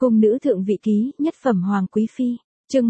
Cung nữ thượng vị ký, nhất phẩm hoàng quý phi, chương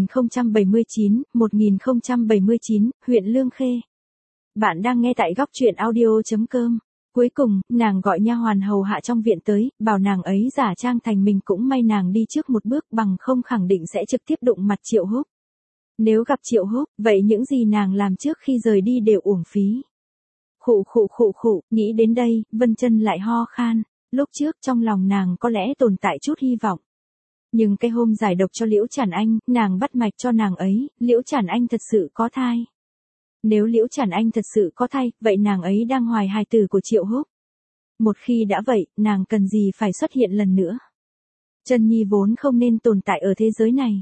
1079, huyện Lương Khê. Bạn đang nghe tại góc truyện audio.com. Cuối cùng, nàng gọi nha hoàn hầu hạ trong viện tới, bảo nàng ấy giả trang thành mình, cũng may nàng đi trước một bước, bằng không khẳng định sẽ trực tiếp đụng mặt Triệu Húc. Nếu gặp Triệu Húc, vậy những gì nàng làm trước khi rời đi đều uổng phí. Khụ, nghĩ đến đây, Vân Chân lại ho khan. Lúc trước trong lòng nàng có lẽ tồn tại chút hy vọng. Nhưng cái hôm giải độc cho Liễu Trản Anh, nàng bắt mạch cho nàng ấy, Liễu Trản Anh thật sự có thai. Nếu Liễu Trản Anh thật sự có thai, vậy nàng ấy đang hoài hài tử của Triệu Húc. Một khi đã vậy, nàng cần gì phải xuất hiện lần nữa. Chân Nhi vốn không nên tồn tại ở thế giới này.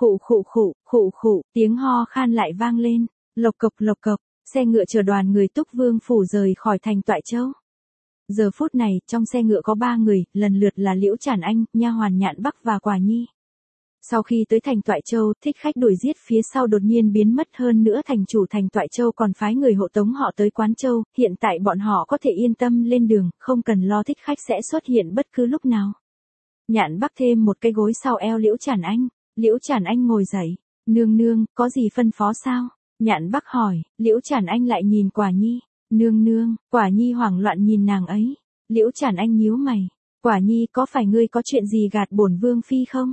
Khụ, tiếng ho khan lại vang lên. Lộc cộc, xe ngựa chở đoàn người Túc Vương phủ rời khỏi thành Toại Châu. Giờ phút này, trong xe ngựa có 3 người, lần lượt là Liễu Trản Anh, nha hoàn Nhạn Bắc và Quả Nhi. Sau khi tới thành Toại Châu, Thích Khách đuổi giết phía sau đột nhiên biến mất, hơn nữa thành chủ thành Toại Châu còn phái người hộ tống họ tới Quán Châu, hiện tại bọn họ có thể yên tâm lên đường, không cần lo Thích Khách sẽ xuất hiện bất cứ lúc nào. Nhạn Bắc thêm một cái gối sau eo Liễu Trản Anh. Liễu Trản Anh ngồi dậy. Nương, có gì phân phó sao? Nhạn Bắc hỏi. Liễu Trản Anh lại nhìn Quả Nhi. Nương, Quả Nhi hoảng loạn nhìn nàng ấy. Liễu Trản Anh nhíu mày. Quả Nhi, có phải ngươi có chuyện gì gạt bổn vương phi không?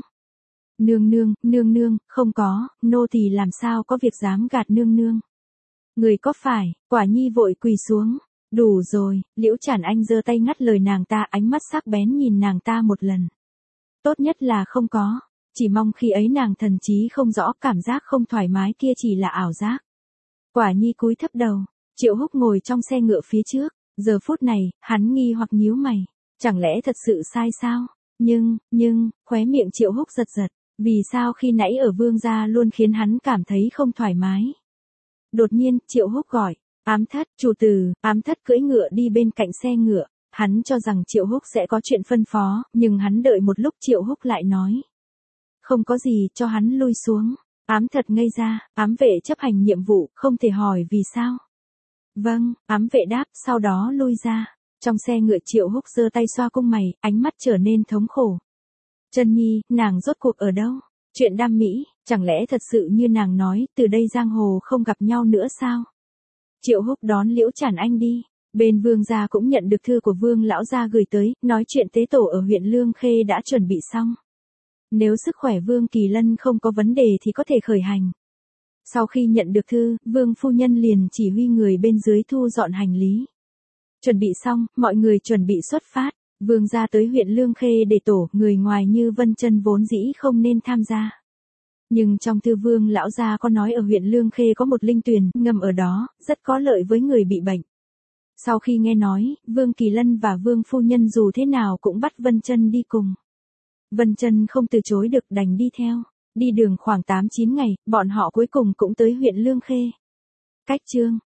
Nương, không có, nô tỳ làm sao có việc dám gạt nương. Người có phải? Quả Nhi vội quỳ xuống. Đủ rồi, Liễu Trản Anh giơ tay ngắt lời nàng ta, ánh mắt sắc bén nhìn nàng ta một lần. Tốt nhất là không có, chỉ mong khi ấy nàng thần trí không rõ, cảm giác không thoải mái kia chỉ là ảo giác. Quả Nhi cúi thấp đầu. Triệu Húc ngồi trong xe ngựa phía trước, giờ phút này, hắn nghi hoặc nhíu mày, chẳng lẽ thật sự sai sao? Nhưng, khóe miệng Triệu Húc giật, vì sao khi nãy ở Vương gia luôn khiến hắn cảm thấy không thoải mái? Đột nhiên, Triệu Húc gọi, Ám Thất, chủ tử. Ám Thất cưỡi ngựa đi bên cạnh xe ngựa, hắn cho rằng Triệu Húc sẽ có chuyện phân phó, nhưng hắn đợi một lúc Triệu Húc lại nói. Không có gì, cho hắn lui xuống. Ám Thất ngây ra, ám vệ chấp hành nhiệm vụ, không thể hỏi vì sao. Vâng, ám vệ đáp, sau đó lui ra. Trong xe ngựa Triệu Húc giơ tay xoa cung mày, ánh mắt trở nên thống khổ. Chân Nhi, nàng rốt cuộc ở đâu? Chuyện đam mỹ, chẳng lẽ thật sự như nàng nói, từ đây giang hồ không gặp nhau nữa sao? Triệu Húc đón Liễu Trản Anh đi. Bên Vương gia cũng nhận được thư của Vương lão gia gửi tới, nói chuyện tế tổ ở huyện Lương Khê đã chuẩn bị xong. Nếu sức khỏe Vương Kỳ Lân không có vấn đề thì có thể khởi hành. Sau khi nhận được thư, Vương phu nhân liền chỉ huy người bên dưới thu dọn hành lý. Chuẩn bị xong, mọi người chuẩn bị xuất phát. Vương gia tới huyện Lương Khê để tổ, người ngoài như Vân Chân vốn dĩ không nên tham gia. Nhưng trong thư Vương lão gia có nói ở huyện Lương Khê có một linh tuyền ngầm ở đó, rất có lợi với người bị bệnh. Sau khi nghe nói, Vương Kỳ Lân và Vương phu nhân dù thế nào cũng bắt Vân Chân đi cùng. Vân Chân không từ chối được, đành đi theo. Đi đường khoảng 8-9 ngày, bọn họ cuối cùng cũng tới huyện Lương Khê. Cách chương